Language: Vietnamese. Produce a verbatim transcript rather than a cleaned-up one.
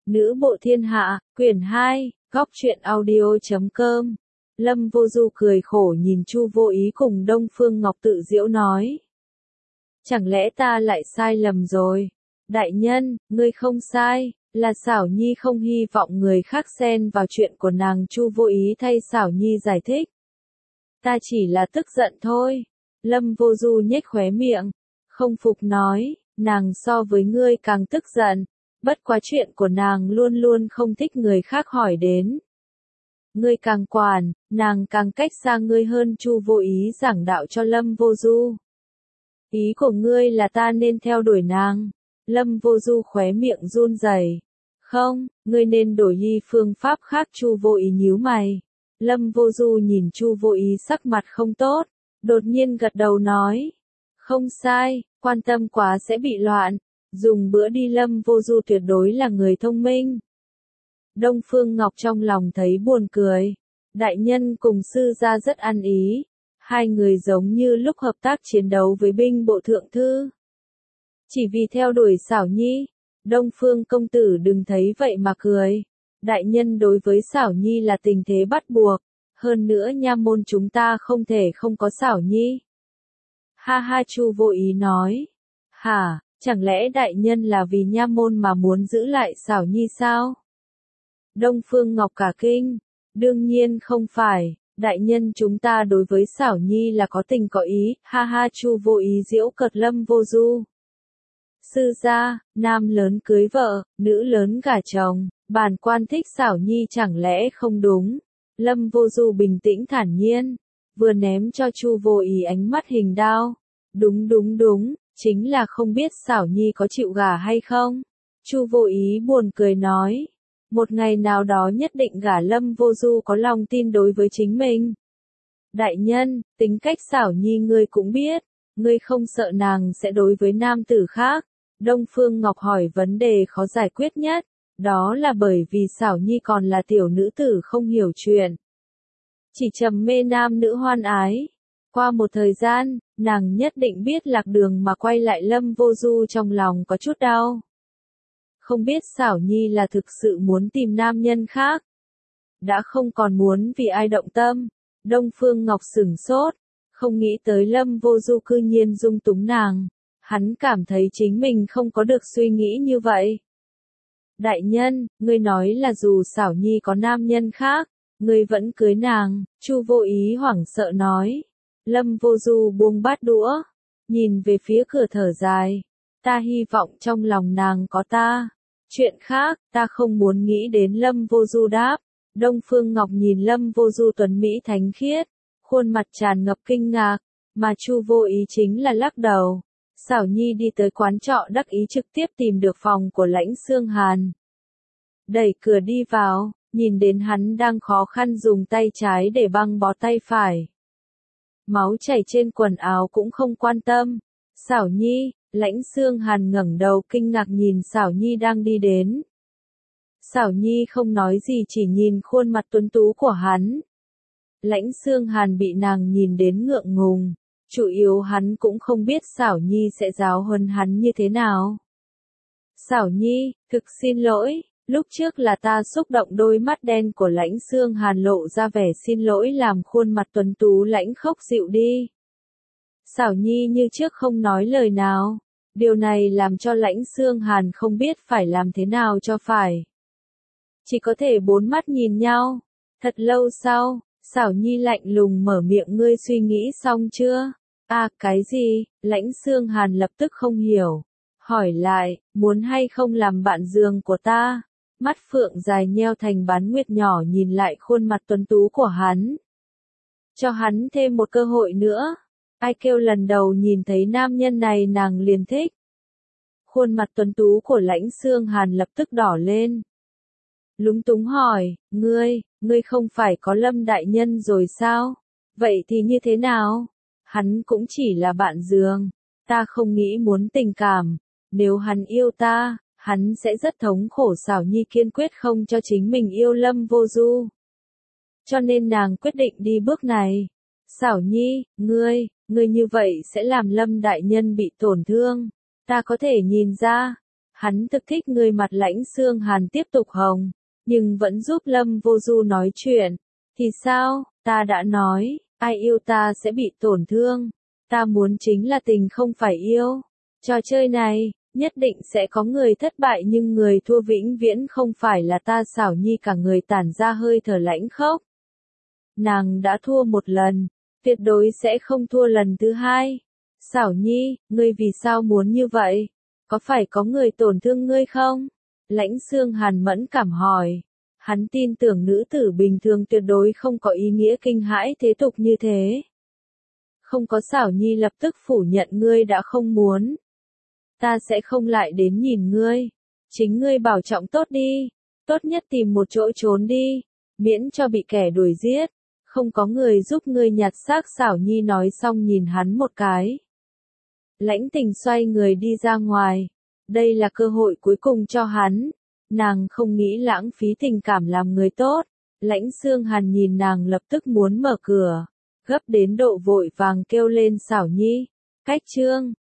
Nữ bộ thiên hạ, quyển hai, góc truyện audio chấm com. Lâm Vô Du cười khổ nhìn Chu Vô Ý cùng Đông Phương Ngọc tự giễu nói. Chẳng lẽ ta lại sai lầm rồi? Đại nhân, ngươi không sai, là Xảo Nhi không hy vọng người khác xen vào chuyện của nàng. Chu Vô Ý thay Xảo Nhi giải thích. Ta chỉ là tức giận thôi. Lâm Vô Du nhếch khóe miệng, không phục nói, nàng so với ngươi càng tức giận. Bất quá chuyện của nàng luôn luôn không thích người khác hỏi đến. Ngươi càng quản, nàng càng cách xa ngươi hơn. Chu Vô Ý giảng đạo cho Lâm Vô Du. Ý của ngươi là ta nên theo đuổi nàng. Lâm Vô Du khóe miệng run rẩy. Không, ngươi nên đổi y phương pháp khác. Chu Vô Ý nhíu mày. Lâm Vô Du nhìn Chu Vô Ý sắc mặt không tốt, đột nhiên gật đầu nói. Không sai, quan tâm quá sẽ bị loạn. Dùng bữa đi. Lâm Vô Du tuyệt đối là người thông minh. Đông Phương Ngọc trong lòng thấy buồn cười. Đại nhân cùng sư gia rất ăn ý. Hai người giống như lúc hợp tác chiến đấu với binh bộ thượng thư. Chỉ vì theo đuổi Xảo Nhi. Đông Phương công tử đừng thấy vậy mà cười. Đại nhân đối với Xảo Nhi là tình thế bắt buộc. Hơn nữa nha môn chúng ta không thể không có Xảo Nhi. Ha ha, Chu Vô Ý nói. Hả, chẳng lẽ đại nhân là vì nha môn mà muốn giữ lại Xảo Nhi sao? Đông Phương Ngọc cả kinh. Đương nhiên không phải, đại nhân chúng ta đối với Xảo Nhi là có tình có ý. Ha ha, Chu Vô Ý giễu cợt Lâm Vô Du. Sư gia, nam lớn cưới vợ, nữ lớn gả chồng, bản quan thích Xảo Nhi chẳng lẽ không đúng? Lâm Vô Du bình tĩnh thản nhiên, vừa ném cho Chu Vô Ý ánh mắt hình đao. Đúng đúng đúng, chính là không biết Xảo Nhi có chịu gả hay không? Chu Vô Ý buồn cười nói. Một ngày nào đó nhất định gả. Lâm Vô Du có lòng tin đối với chính mình. Đại nhân, tính cách Xảo Nhi ngươi cũng biết, ngươi không sợ nàng sẽ đối với nam tử khác. Đông Phương Ngọc hỏi vấn đề khó giải quyết nhất, đó là bởi vì Xảo Nhi còn là tiểu nữ tử không hiểu chuyện. Chỉ trầm mê nam nữ hoan ái. Qua một thời gian, nàng nhất định biết lạc đường mà quay lại. Lâm Vô Du trong lòng có chút đau. Không biết Xảo Nhi là thực sự muốn tìm nam nhân khác. Đã không còn muốn vì ai động tâm. Đông Phương Ngọc sửng sốt. Không nghĩ tới Lâm Vô Du cư nhiên dung túng nàng. Hắn cảm thấy chính mình không có được suy nghĩ như vậy. Đại nhân, ngươi nói là dù Xảo Nhi có nam nhân khác, ngươi vẫn cưới nàng. Chu Vô Ý hoảng sợ nói. Lâm Vô Du buông bát đũa, nhìn về phía cửa thở dài. Ta hy vọng trong lòng nàng có ta. Chuyện khác, ta không muốn nghĩ đến. Lâm Vô Du đáp. Đông Phương Ngọc nhìn Lâm Vô Du tuấn mỹ thánh khiết, khuôn mặt tràn ngập kinh ngạc, mà Chu Vô Ý chính là lắc đầu. Xảo Nhi đi tới quán trọ đắc ý trực tiếp tìm được phòng của Lãnh Xương Hàn. Đẩy cửa đi vào, nhìn đến hắn đang khó khăn dùng tay trái để băng bó tay phải. Máu chảy trên quần áo cũng không quan tâm. Xảo Nhi, Lãnh Xương Hàn ngẩng đầu kinh ngạc nhìn Xảo Nhi đang đi đến. Xảo Nhi không nói gì chỉ nhìn khuôn mặt tuấn tú của hắn. Lãnh Xương Hàn bị nàng nhìn đến ngượng ngùng. Chủ yếu hắn cũng không biết Xảo Nhi sẽ giáo huấn hắn như thế nào. Xảo Nhi, thực xin lỗi, lúc trước là ta xúc động. Đôi mắt đen của Lãnh Xương Hàn lộ ra vẻ xin lỗi làm khuôn mặt tuấn tú lãnh khốc dịu đi. Xảo Nhi như trước không nói lời nào. Điều này làm cho Lãnh Xương Hàn không biết phải làm thế nào cho phải. Chỉ có thể bốn mắt nhìn nhau. Thật lâu sau, Xảo Nhi lạnh lùng mở miệng. Ngươi suy nghĩ xong chưa? À, cái gì? Lãnh Xương Hàn lập tức không hiểu. Hỏi lại, muốn hay không làm bạn giường của ta? Mắt phượng dài nheo thành bán nguyệt nhỏ nhìn lại khuôn mặt tuấn tú của hắn. Cho hắn thêm một cơ hội nữa. Ai kêu lần đầu nhìn thấy nam nhân này nàng liền thích. Khuôn mặt tuấn tú của Lãnh Xương Hàn lập tức đỏ lên. Lúng túng hỏi, ngươi, ngươi không phải có Lâm đại nhân rồi sao? Vậy thì như thế nào? Hắn cũng chỉ là bạn giường. Ta không nghĩ muốn tình cảm. Nếu hắn yêu ta, hắn sẽ rất thống khổ. Xảo Nhi kiên quyết không cho chính mình yêu Lâm Vô Du. Cho nên nàng quyết định đi bước này. Xảo Nhi, ngươi, ngươi như vậy sẽ làm Lâm đại nhân bị tổn thương. Ta có thể nhìn ra. Hắn thực thích người mặt Lãnh Xương Hàn tiếp tục hồng, nhưng vẫn giúp Lâm Vô Du nói chuyện. Thì sao, ta đã nói, ai yêu ta sẽ bị tổn thương. Ta muốn chính là tình không phải yêu. Trò chơi này, nhất định sẽ có người thất bại nhưng người thua vĩnh viễn không phải là ta. Xảo Nhi cả người tản ra hơi thở lãnh khốc. Nàng đã thua một lần, tuyệt đối sẽ không thua lần thứ hai. Xảo Nhi, ngươi vì sao muốn như vậy? Có phải có người tổn thương ngươi không? Lãnh Xương Hàn mẫn cảm hỏi. Hắn tin tưởng nữ tử bình thường tuyệt đối không có ý nghĩa kinh hãi thế tục như thế. Không có. Xảo Nhi lập tức phủ nhận. Ngươi đã không muốn. Ta sẽ không lại đến nhìn ngươi. Chính ngươi bảo trọng tốt đi. Tốt nhất tìm một chỗ trốn đi. Miễn cho bị kẻ đuổi giết. Không có người giúp ngươi nhặt xác. Xảo Nhi nói xong nhìn hắn một cái. Lãnh Tình xoay người đi ra ngoài. Đây là cơ hội cuối cùng cho hắn. Nàng không nghĩ lãng phí tình cảm làm người tốt. Lãnh Xương Hàn nhìn nàng lập tức muốn mở cửa. Gấp đến độ vội vàng kêu lên. Xảo Nhi, cách chương.